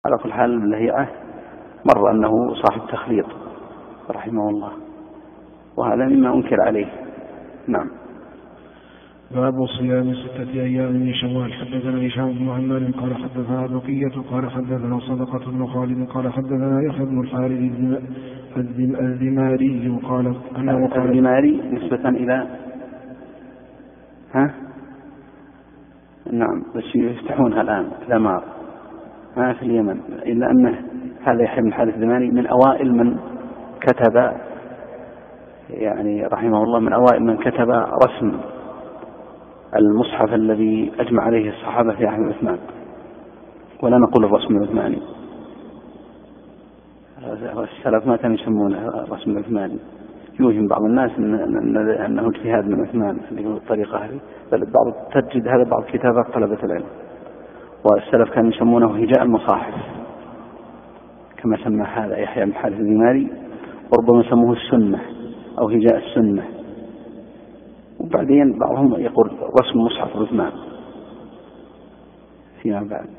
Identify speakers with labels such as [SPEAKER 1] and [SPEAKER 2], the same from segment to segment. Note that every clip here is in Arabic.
[SPEAKER 1] على كل حال اللهيعة مر أنه صاحب تخليط رحمه الله، وهذا مما أنكر عليه. نعم.
[SPEAKER 2] باب صيام 6 أيام من شوال. حدثنا هشام بن عمار قال حدثنا بقية قال حدثنا صدقة بن خالد قال حدثنا يحيى بن الحارث الذماري قال أنه قال
[SPEAKER 1] الذماري نسبة إلى نعم، بس يفتحونها الآن ذمار ما في اليمن، إلا أنه هذا يحيى بن الحارث الذماري من أوائل من كتب، يعني رحمه الله من أوائل من كتب رسم المصحف الذي أجمع عليه الصحابة في عهد عثمان، ولا نقول الرسم العثماني، السلف ما كانوا يسمونه الرسم العثماني، يوهم بعض الناس أنه اجتهاد من عثمان بالطريقة هذه، بل بعض تجد هذا بعض كتابات طلبة العلم، والسلف كانوا يسمونه هجاء المصاحف كما سمى هذا يحيى بن الحارث الذماري، وربما سموه السنة أو هجاء السنة، وبعدين بعضهم يقول رسم مصحف عثمان فيما بعد.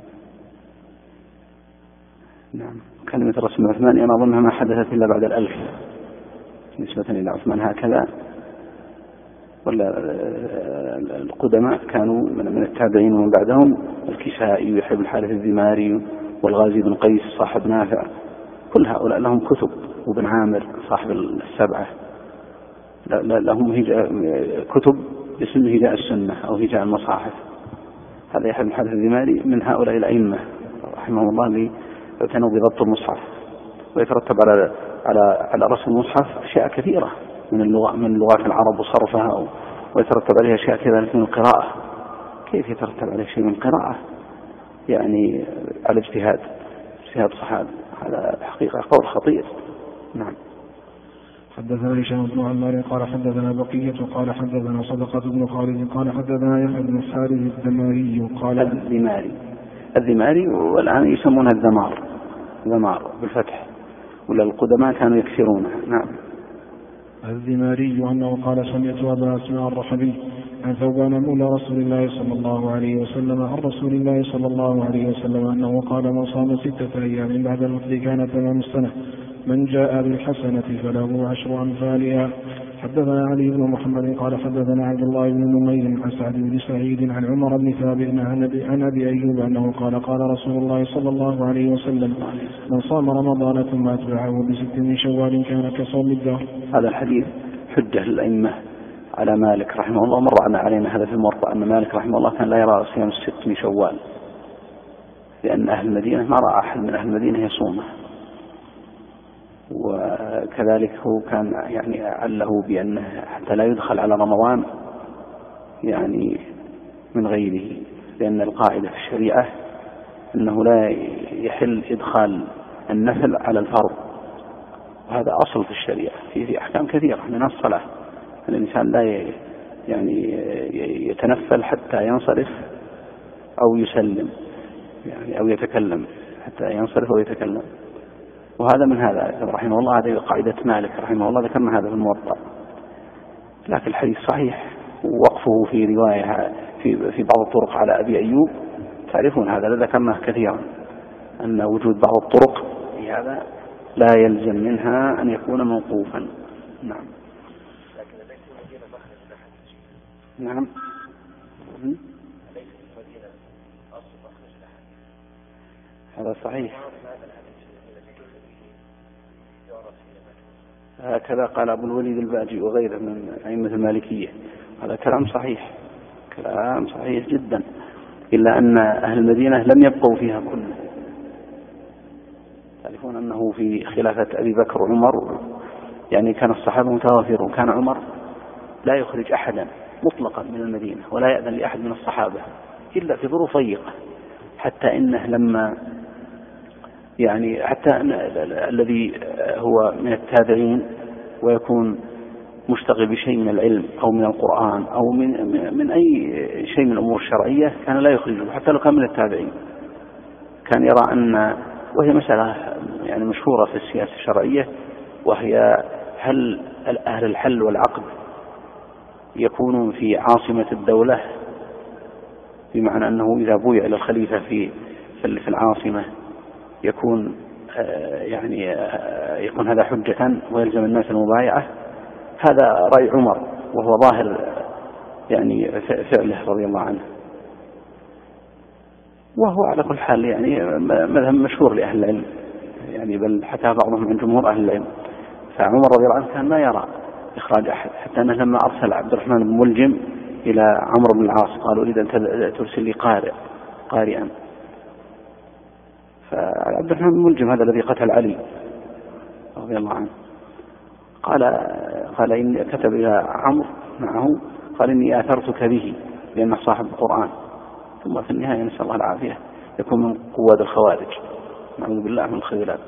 [SPEAKER 1] نعم. كلمة رسم عثمان أنا أظنها ما حدثت إلا بعد 1000 نسبة إلى عثمان هكذا، ولا القدماء كانوا من التابعين ومن بعدهم الكسائي ويحيى بن الحارث الذماري والغازي بن قيس صاحب نافع، كل هؤلاء لهم كتب، وابن عامر صاحب السبعة لهم كتب باسم هجاء السنة أو هجاء المصاحف. هذا يحيى بن الحارث الذماري من هؤلاء الأئمة رحمه الله اللي اعتنوا بضبط المصحف، ويترتب على رسم المصحف أشياء كثيرة من لغات العرب وصرفها، ويترتب عليها أشياء كذلك من القراءة. كيف يترتب عليه شيء من القراءة؟ يعني على اجتهاد صحابي، هذا حقيقة قول خطير. نعم.
[SPEAKER 2] حدثنا هشام بن عمار قال حدثنا بقية قال حدثنا صدقة بن خالد قال حدثنا يحيى بن الحارث الذماري قال
[SPEAKER 1] الذماري والآن يسمونها ذمار بالفتح، ولا القدماء كانوا يكسرونها. نعم.
[SPEAKER 2] الذماري أنه قال سمعت أبا أسماء الرحبي عن ثوبان مولى رسول الله صلى الله عليه وسلم عن رسول الله صلى الله عليه وسلم أنه قال من صام 6 أيام بعد الوفد كان تمام السنة، من جاء بالحسنة فله 10 أمثالها. حدثنا علي بن محمد قال حدثنا عبد الله بن نمير عن سعد بن سعيد عن عمر بن ثابت عن أبي أيوب أنه قال قال رسول الله صلى الله عليه وسلم من صام رمضان ثم أتبعه ب6 من شوال كان كصوم الدهر.
[SPEAKER 1] هذا الحديث حجة للأئمة على مالك رحمه الله. مر علينا هذا في الموطأ أن مالك رحمه الله كان لا يرى صيام 6 من شوال، لأن أهل المدينة ما رأى أحد من أهل المدينة يصومه، وكذلك هو كان يعني عله بأنه حتى لا يدخل على رمضان يعني من غيره، لأن القاعدة في الشريعة أنه لا يحل إدخال النفل على الفرض، وهذا أصل في الشريعة في أحكام كثيرة من الصلاة. الإنسان لا يعني يتنفل حتى ينصرف أو يسلم، يعني أو يتكلم حتى ينصرف أو يتكلم، وهذا من هذا رحمه الله. هذه قاعدة مالك رحمه الله، ذكرنا هذا في الموطأ. لكن الحديث صحيح، ووقفه في رواية في بعض الطرق على أبي أيوب تعرفون هذا، ذكرناه كثيرا أن وجود بعض الطرق في هذا لا يلزم منها أن يكون موقوفا. نعم. نعم. هذا صحيح، هكذا قال أبو الوليد الباجي وغيره من أئمة المالكية. هذا كلام صحيح جدا، إلا أن أهل المدينة لم يبقوا فيها كله. تعرفون أنه في خلافة أبي بكر وعمر يعني كان الصحابة متوافرون، كان عمر لا يخرج أحدا مطلقا من المدينة ولا يأذن لأحد من الصحابة إلا في ظروف ضيقة، حتى إنه لما يعني حتى الذي هو من التابعين ويكون مشتغل بشيء من العلم أو من القرآن أو من أي شيء من الأمور الشرعية كان لا يخرجه حتى لو كان من التابعين. كان يرى أن، وهي مسألة يعني مشهورة في السياسة الشرعية، وهي هل أهل الحل والعقد يكونون في عاصمة الدولة، بمعنى أنه إذا بويع إلى الخليفة في العاصمة يكون يعني يكون هذا حجة ويلزم الناس المبايعة، هذا رأي عمر وهو ظاهر يعني فعله رضي الله عنه، وهو على كل حال يعني مذهب مشهور لأهل العلم، يعني بل حتى بعضهم عن جمهور أهل العلم. فعمر رضي الله عنه كان ما يرى إخراج أحد، حتى أنه لما أرسل عبد الرحمن بن ملجم إلى عمرو بن العاص قالوا إذا أنت ترسل لي قارئا، فعبد الرحمن بن ملجم هذا الذي قتل علي رضي الله عنه قال إن كتب إلى عمرو معه قال إني آثرتك به لأنه صاحب القرآن، ثم في النهاية نسأل الله العافية يكون من قواد الخوارج، نعوذ بالله من الخذلان.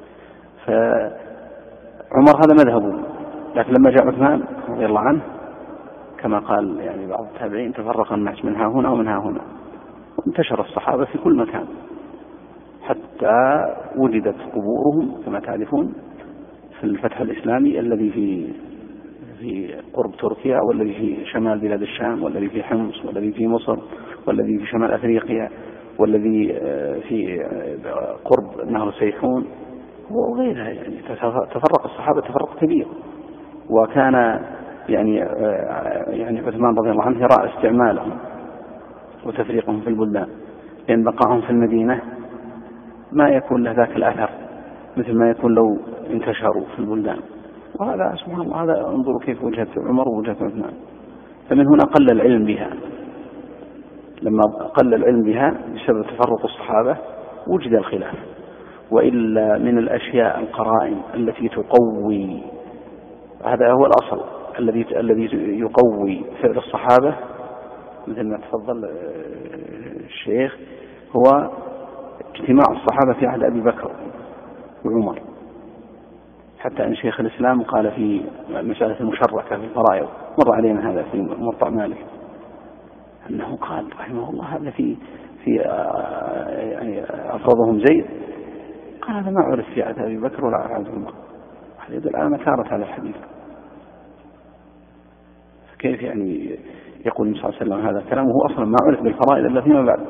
[SPEAKER 1] فعمر هذا مذهبه، لكن لما جاء عثمان رضي الله عنه كما قال يعني بعض التابعين تفرق الناس من ها هنا ومن ها هنا، وانتشر الصحابة في كل مكان حتى وجدت قبورهم كما تعرفون في الفتح الإسلامي الذي في قرب تركيا، والذي في شمال بلاد الشام، والذي في حمص، والذي في مصر، والذي في شمال أفريقيا، والذي في قرب نهر سيحون وغيرها. يعني تفرق الصحابة تفرق كبير، وكان يعني عثمان رضي الله عنه يرى استعمالهم وتفريقهم في البلدان، لأن بقاهم في المدينة ما يكون له ذاك الأثر مثل ما يكون لو انتشروا في البلدان. وهذا سبحان الله، هذا انظروا كيف وجهة عمر ووجهة عثمان. فمن هنا قل العلم بها، لما قل العلم بها بسبب تفرق الصحابة وجد الخلاف. وإلا من الأشياء القرائن التي تقوي، هذا هو الأصل الذي يقوي فعل الصحابة مثل ما تفضل الشيخ، هو اجتماع الصحابة في عهد أبي بكر وعمر، حتى أن شيخ الإسلام قال في مسألة المشركة في الفرائض، مر علينا هذا في موطأ مالك، أنه قال رحمه الله هذا في يعني أفرضهم زيد، قال هذا ما عرف في عهد أبي بكر ولا عهد عمر، هذا يدل على نكارة هذا الحديث. كيف يعني يقول النبي صلى الله عليه وسلم هذا الكلام وهو أصلا ما عرف بالفرائض إلا فيما بعد؟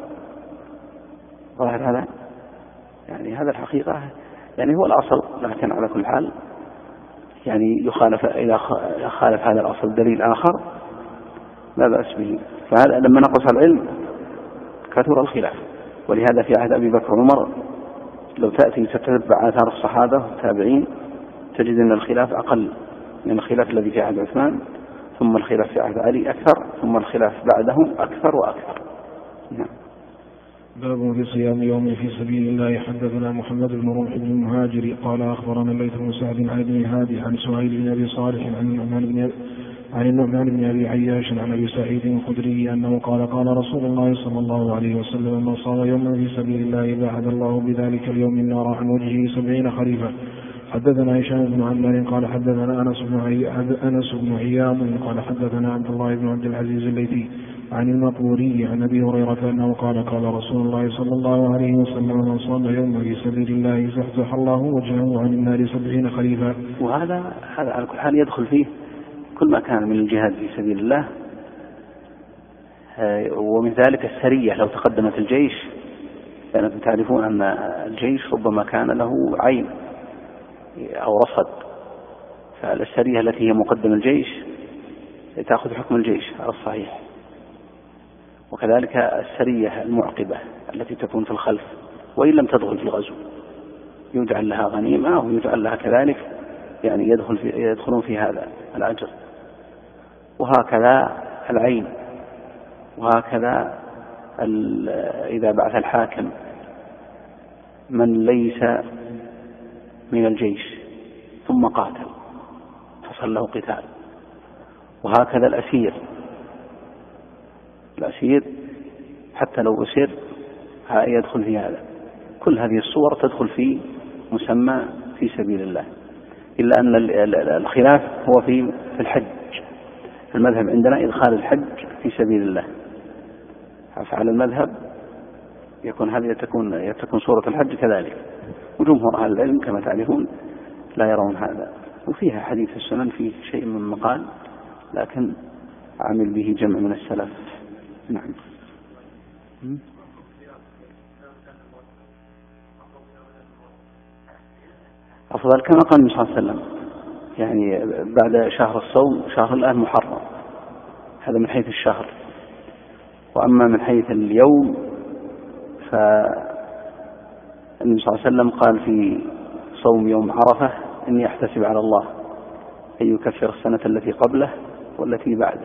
[SPEAKER 1] ظاهر هذا يعني هذا الحقيقة يعني هو الأصل، لكن على كل حال يعني يخالف إذا خالف هذا الأصل دليل آخر لا بأس به. فهذا لما نقص العلم كثر الخلاف، ولهذا في عهد أبي بكر وعمر لو تأتي تتبع آثار الصحابة والتابعين تجد أن الخلاف أقل من الخلاف الذي في عهد عثمان، ثم الخلاف في عهد علي أكثر، ثم الخلاف بعدهم أكثر وأكثر. نعم.
[SPEAKER 2] باب في صيام يوم في سبيل الله. حدثنا محمد بن رمح بن المهاجر قال أخبرنا الليث بن سعد عن ابن هادي عن سهيل بن أبي صالح عن النعمان بن أبي عياش عن أبي سعيد الخدري أنه قال رسول الله صلى الله عليه وسلم من صام يوما في سبيل الله باعد الله بذلك اليوم النار عن وجهه 70 خريفا. حدثنا هشام بن عمار قال حدثنا أنس بن عياض قال حدثنا عبد الله بن عبد العزيز الليثي عن المقبوري عن أبي هريرة أنه قال رسول الله صلى الله عليه وسلم من صام يوما في سبيل الله زحزح الله وجهه عن النار 70 خريفا.
[SPEAKER 1] وهذا على كل حال يدخل فيه كل ما كان من الجهاد في سبيل الله، ومن ذلك السرية لو تقدمت الجيش، لأنكم تعرفون أن الجيش ربما كان له عين أو رصد، فالسرية التي هي مقدم الجيش تأخذ حكم الجيش على الصحيح، وكذلك السرية المعقبة التي تكون في الخلف وإن لم تدخل في الغزو يجعل لها غنيمة ويجعل لها كذلك يعني يدخلون في هذا الأجر. وهكذا العين، وهكذا إذا بعث الحاكم من ليس من الجيش ثم قاتل حصل له قتال، وهكذا الأسير حتى لو أسير يدخل في هذا. كل هذه الصور تدخل في مسمى في سبيل الله، إلا أن الخلاف هو في الحج. المذهب عندنا إدخال الحج في سبيل الله، فعلى المذهب يكون هذه تكون صورة الحج كذلك، وجمهور أهل العلم كما تعرفون لا يرون هذا. وفيها حديث السنن فيه شيء من مقال، لكن عمل به جمع من السلف. نعم. الأفضل كما قال النبي صلى الله عليه وسلم، يعني بعد شهر الصوم شهر الآن محرم، هذا من حيث الشهر. وأما من حيث اليوم فالنبي صلى الله عليه وسلم قال في صوم يوم عرفة إني أحتسب على الله أن يكفر السنة التي قبله والتي بعده.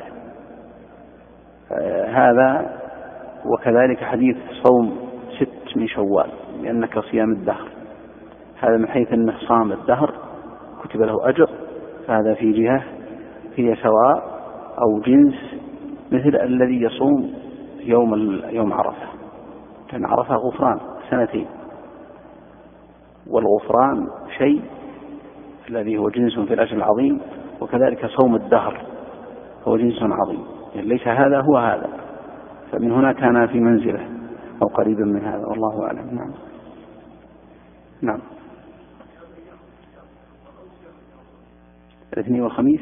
[SPEAKER 1] هذا وكذلك حديث صوم 6 من شوال لأنك صيام الدهر، هذا من حيث أنه صام الدهر كتب له أجر، فهذا في جهة هي سواء أو جنس مثل الذي يصوم يوم عرفة، كان عرفة غفران 2 والغفران شيء الذي هو جنس في الأجر العظيم، وكذلك صوم الدهر هو جنس عظيم، يعني ليس هذا هو هذا، فمن هنا كان في منزله أو قريبا من هذا، والله أعلم. نعم. نعم. الاثنين والخميس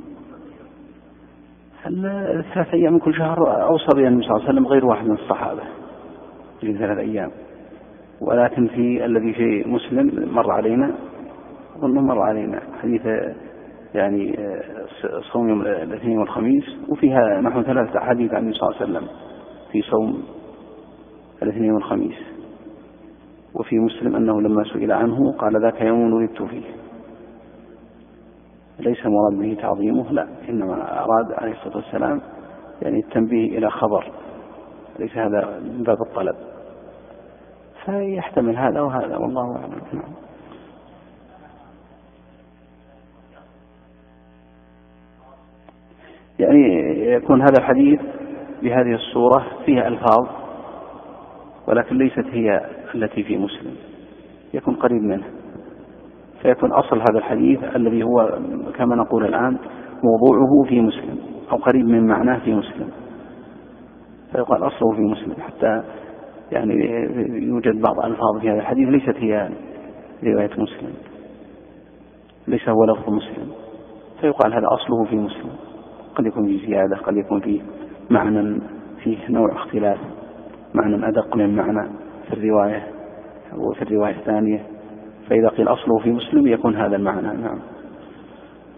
[SPEAKER 1] 3 أيام من كل شهر أوصى بها النبي صلى الله عليه وسلم غير واحد من الصحابة في 3 أيام، ولكن في الذي في مسلم مر علينا، أظن مر علينا حديث يعني صوم يوم الاثنين والخميس، وفيها نحو 3 أحاديث عن النبي صلى الله عليه وسلم في صوم الاثنين والخميس. وفي مسلم أنه لما سئل عنه قال ذاك يوم ولدت فيه، ليس مراد به تعظيمه، لا، إنما أراد عليه الصلاة والسلام يعني التنبيه إلى خبر، ليس هذا من باب الطلب، فيحتمل هذا وهذا، والله أعلم. نعم. يعني يكون هذا الحديث بهذه الصورة فيها ألفاظ ولكن ليست هي التي في مسلم، يكون قريب منه، فيكون أصل هذا الحديث الذي هو كما نقول الآن موضوعه في مسلم أو قريب من معناه في مسلم، فيقال أصله في مسلم، حتى يعني يوجد بعض ألفاظ في هذا الحديث ليست هي رواية مسلم، ليس هو لفظ مسلم، فيقال هذا أصله في مسلم، قد يكون فيه زيادة، قد يكون فيه معنى فيه نوع اختلاف، معنى أدق من معنى في الرواية وفي الرواية الثانية، فإذا قيل أصله في مسلم يكون هذا المعنى. نعم.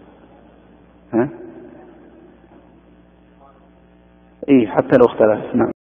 [SPEAKER 1] إيه حتى لو اختلف. نعم.